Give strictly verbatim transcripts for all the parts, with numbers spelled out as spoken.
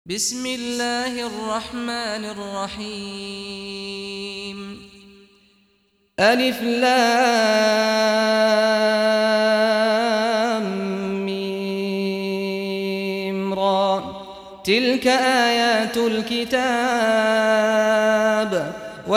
بسم الله الرحمن الرحيم. ألف لام ميم را. تلك آيات الكتاب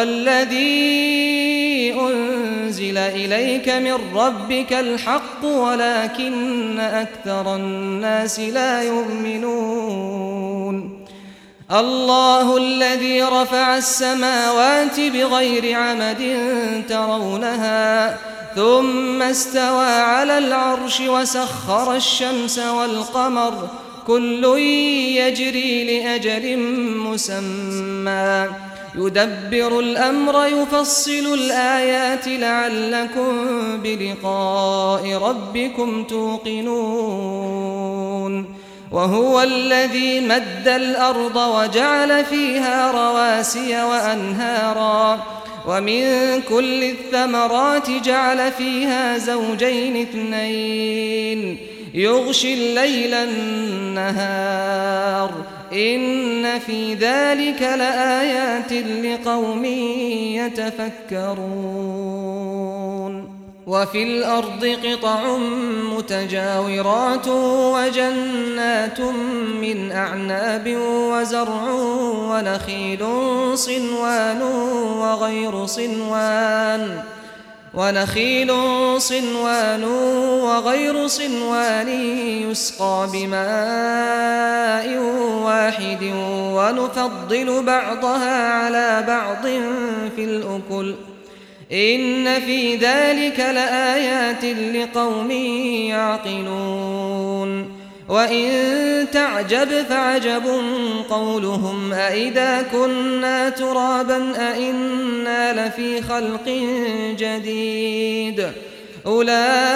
والذي أنزل إليك من ربك الحق ولكن أكثر الناس لا يؤمنون. الله الذي رفع السماوات بغير عمد ترونها ثم استوى على العرش وسخر الشمس والقمر كل يجري لأجل مسمى يدبر الأمر يفصل الآيات لعلكم بلقاء ربكم توقنون. وهو الذي مد الأرض وجعل فيها رواسي وأنهارا ومن كل الثمرات جعل فيها زوجين اثنين يغشي الليل النهار إن في ذلك لآيات لقوم يتفكرون. وفي الأرض قطع متجاورات وجنات من أعناب وزرع ونخيل صنوان وغير صنوان ونخيل صنوان وغير صنوان يسقى بماء واحد ونفضل بعضها على بعض في الأكل إن في ذلك لآيات لقوم يعقلون. وإن تعجب فعجب قولهم أإذا كنا ترابا أإنا لفي خلق جديد أولئك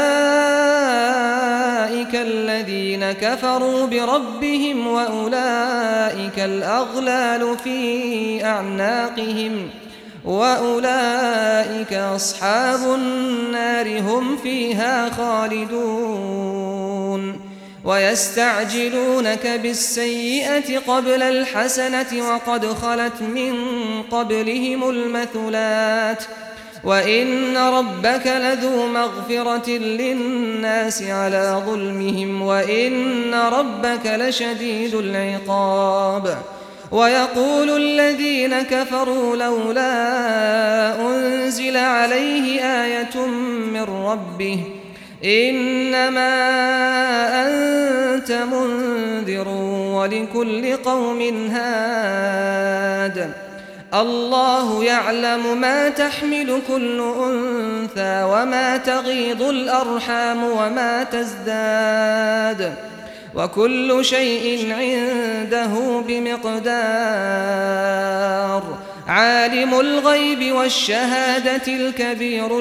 الذين كفروا بربهم وأولئك الأغلال في أعناقهم وأولئك أصحاب النار هم فيها خالدون. ويستعجلونك بالسيئة قبل الحسنة وقد خلت من قبلهم المثلات وإن ربك لذو مغفرة للناس على ظلمهم وإن ربك لشديد العقاب. ويقول الذين كفروا لولا أنزل عليه آية من ربه إنما أنت منذر ولكل قوم هاد الله يعلم ما تحمل كل أنثى وما تغيض الأرحام وما تزداد وكل شيء عنده بمقدار. عالم الغيب والشهادة الكبير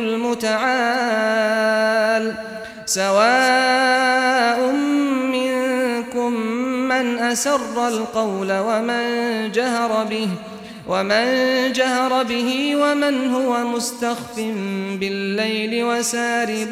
المتعال سواء منكم من أسر القول ومن جهر به ومن جهر به ومن هو مستخف بالليل وسارب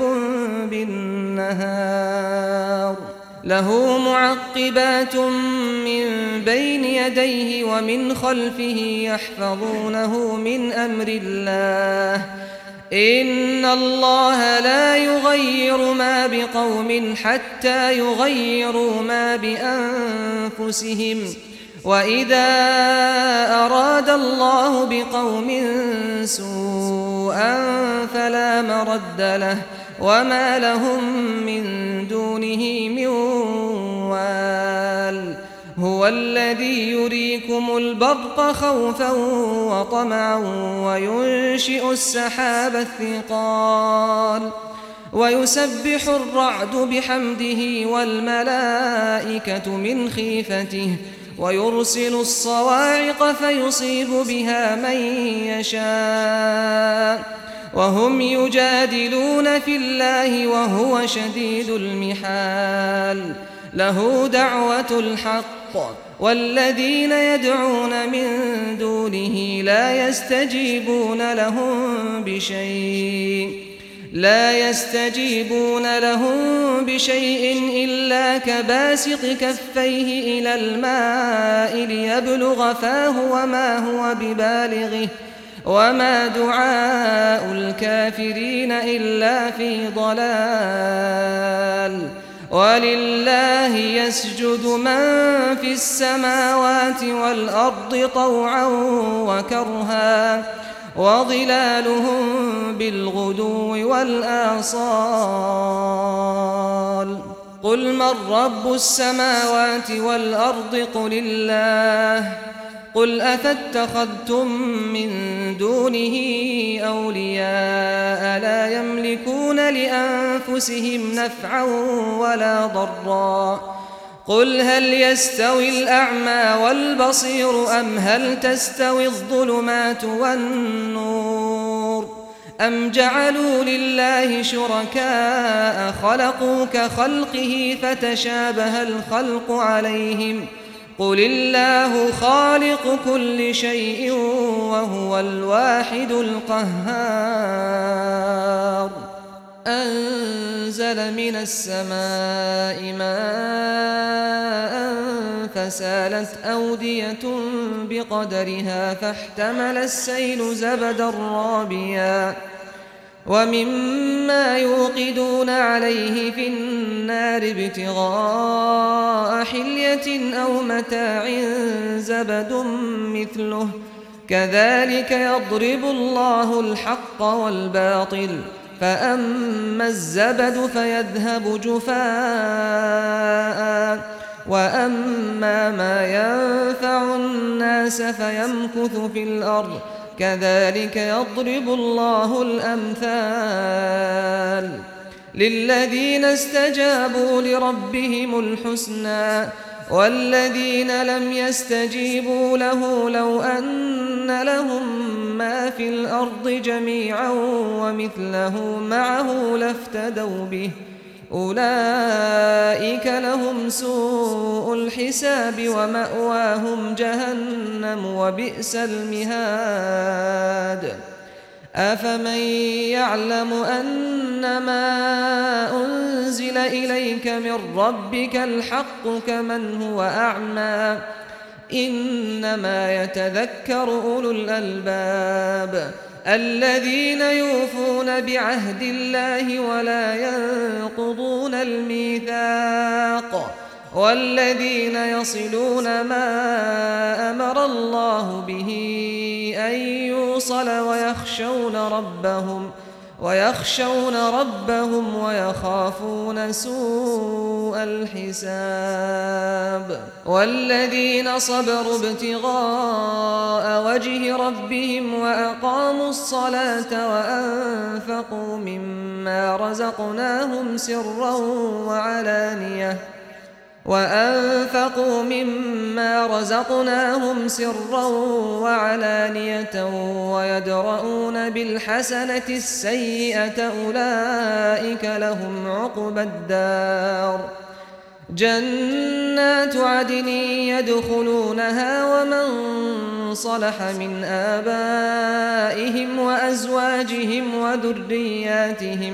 بالنهار له معقبات من بين يديه ومن خلفه يحفظونه من أمر الله إن الله لا يغير ما بقوم حتى يغيروا ما بأنفسهم وإذا أراد الله بقوم سوءا فلا مرد له وما لهم من دونه من وال. هو الذي يريكم البرق خوفا وطمعا وينشئ السحاب الثقال ويسبح الرعد بحمده والملائكة من خيفته ويرسل الصواعق فيصيب بها من يشاء وهم يجادلون في الله وهو شديد المحال. له دعوة الحق والذين يدعون من دونه لا يستجيبون لهم بشيء لا يستجيبون لهم بشيء إلا كباسط كفيه إلى الماء ليبلغ فاه وما هو ببالغه وما دعاء الكافرين إلا في ضلال ولله يسجد من في السماوات والأرض طوعا وكرها وظلالهم بالغدو والآصال قل من رب السماوات والأرض قل الله قل أفاتخذتم من دونه أولياء لا يملكون لأنفسهم نفعا ولا ضرا قل هل يستوي الأعمى والبصير أم هل تستوي الظلمات والنور أم جعلوا لله شركاء خلقوا كخلقه فتشابه الخلق عليهم قل الله خالق كل شيء وهو الواحد القهار أنزل من السماء ماء فسالت أودية بقدرها فاحتمل السيل زبدا رابيا ومما يوقدون عليه في النار ابتغاء حلية أو متاع زبد مثله كذلك يضرب الله الحق والباطل فأما الزبد فيذهب جفاء وأما ما ينفع الناس فيمكث في الأرض كذلك يضرب الله الأمثال للذين استجابوا لربهم الحسنى والذين لم يستجيبوا له لو أن لهم ما في الأرض جميعا ومثله معه لافتدوا به أولئك لهم سوء الحساب ومأواهم جهنم وبئس المهاد أفمن يعلم أنما أنزل إليك من ربك الحق كمن هو أعمى إنما يتذكر أولو الألباب الذين يوفون بعهد الله ولا ينقضون الميثاق والذين يصلون ما أمر الله به أن يوصل ويخشون ربهم ويخشون ربهم ويخافون سوء الحساب والذين صبروا ابتغاء وجه ربهم وأقاموا الصلاة وأنفقوا مما رزقناهم سرا وعلانية وأنفقوا مما رزقناهم سرا وعلانية ويدرؤون بالحسنة السيئة أولئك لهم عقبى الدار جنات عدن يدخلونها ومن صلح من آبائهم وأزواجهم وذرياتهم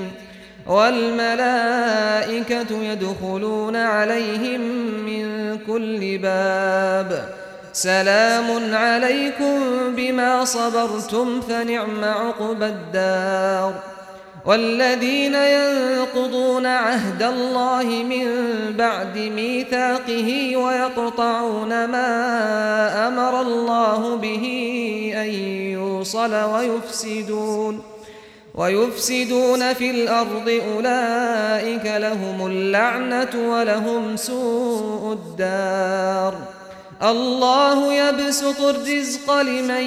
والملائكة يدخلون عليهم من كل باب سلام عليكم بما صبرتم فنعم عقبى الدار والذين ينقضون عهد الله من بعد ميثاقه ويقطعون ما أمر الله به أن يوصل ويفسدون ويفسدون في الأرض أولئك لهم اللعنة ولهم سوء الدار الله يبسط الرزق لمن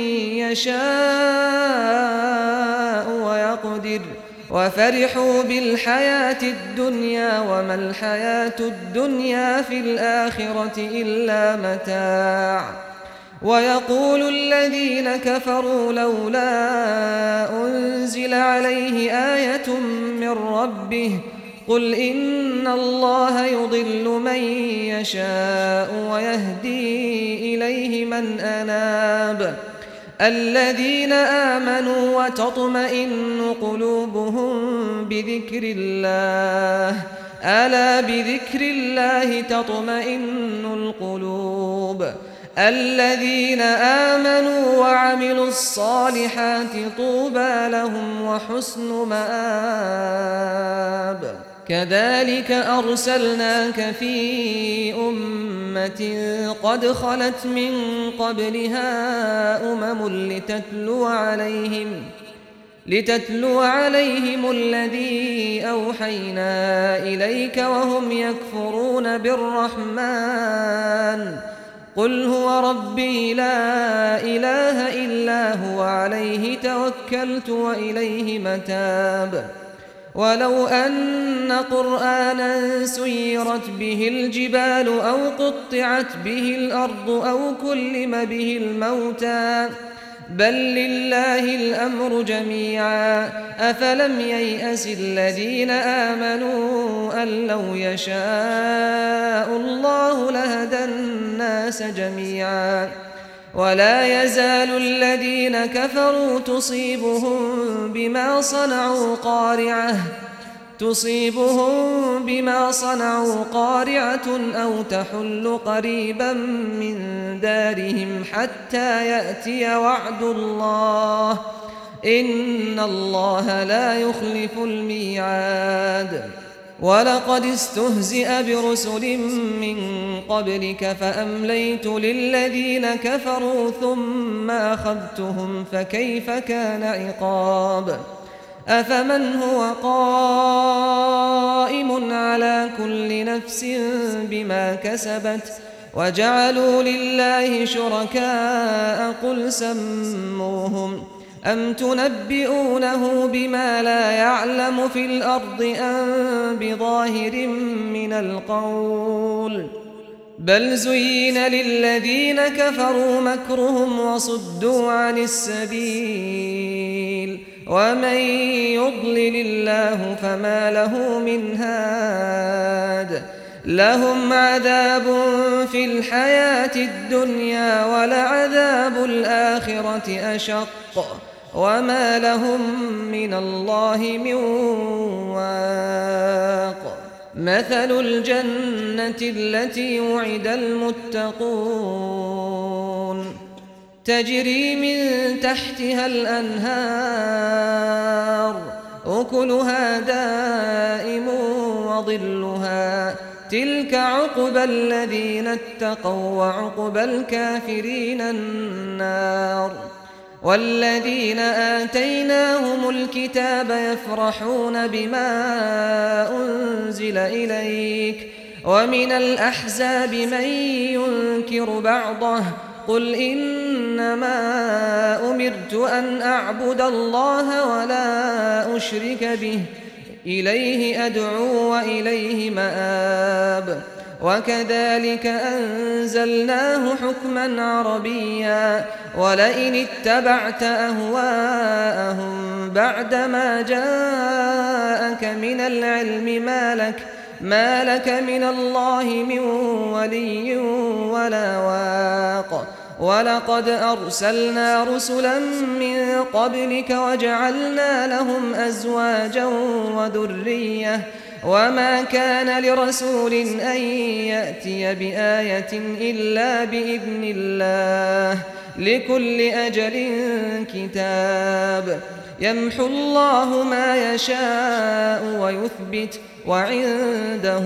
يشاء ويقدر وفرحوا بالحياة الدنيا وما الحياة الدنيا في الآخرة إلا متاع ويقول الذين كفروا لولا أنزل عليه آية من ربه قل إن الله يضل من يشاء ويهدي إليه من أناب الذين آمنوا وتطمئن قلوبهم بذكر الله ألا بذكر الله تطمئن القلوب الذين آمنوا وعملوا الصالحات طوبى لهم وحسن مآب كذلك أرسلناك في أمة قد خلت من قبلها أمم لتتلو عليهم لتتلو عليهم الذي أوحينا إليك وهم يكفرون بالرحمن قل هو ربي لا إله إلا هو عليه توكلت وإليه متاب ولو أن قرآنا سيرت به الجبال أو قطعت به الأرض أو كلم به الموتى بل لله الأمر جميعا أفلم ييأس الذين آمنوا أن لو يشاء الله لهدى الناس جميعا ولا يزال الذين كفروا تصيبهم بما صنعوا قارعة تصيبهم بما صنعوا قارعة أو تحل قريبا من دارهم حتى يأتي وعد الله إن الله لا يخلف الميعاد ولقد استهزئ برسل من قبلك فأمليت للذين كفروا ثم أخذتهم فكيف كان عقاب أفمن هو قائم على كل نفس بما كسبت وجعلوا لله شركاء قل سموهم أم تنبئونه بما لا يعلم في الأرض أم بظاهر من القول بل زين للذين كفروا مكرهم وصدوا عن السبيل ومن يضلل الله فما له من هاد لهم عذاب في الحياة الدنيا ولعذاب الآخرة أشق وما لهم من الله من واق مثل الجنة التي وعد المتقون تجري من تحتها الأنهار أكلها دائم وظلها تلك عقبى الذين اتقوا وعقبى الكافرين النار والذين آتيناهم الكتاب يفرحون بما أنزل إليك ومن الأحزاب من ينكر بعضه قل إنما أمرت أن أعبد الله ولا أشرك به إليه أدعو وإليه مآب وكذلك أنزلناه حكما عربيا ولئن اتبعت أهواءهم بعدما جاءك من العلم ما لك ما لك من الله من ولي ولا واق ولقد أرسلنا رسلا من قبلك وجعلنا لهم أزواجا وذرية وما كان لرسول أن يأتي بآية إلا بإذن الله لكل أجل كتاب يمحو الله ما يشاء ويثبت وعنده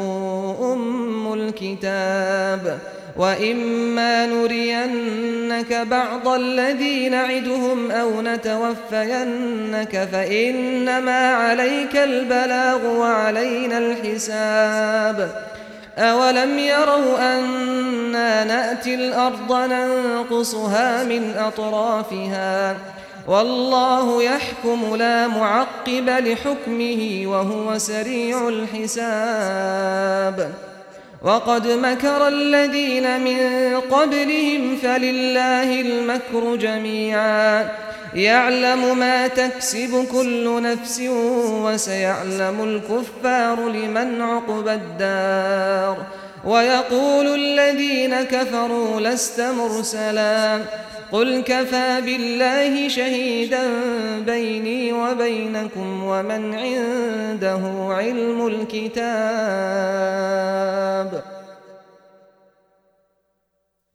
أم الكتاب وإما نرينك بعض الذي نعدهم أو نتوفينك فإنما عليك البلاغ وعلينا الحساب أولم يروا أنا نأتي الأرض ننقصها من أطرافها والله يحكم لا معقب لحكمه وهو سريع الحساب وقد مكر الذين من قبلهم فلله المكر جميعا يعلم ما تكسب كل نفس وسيعلم الكفار لمن عقبى الدار ويقول الذين كفروا لست مرسلا قل كفى بالله شهيدا بيني وبينكم ومن عنده علم الكتاب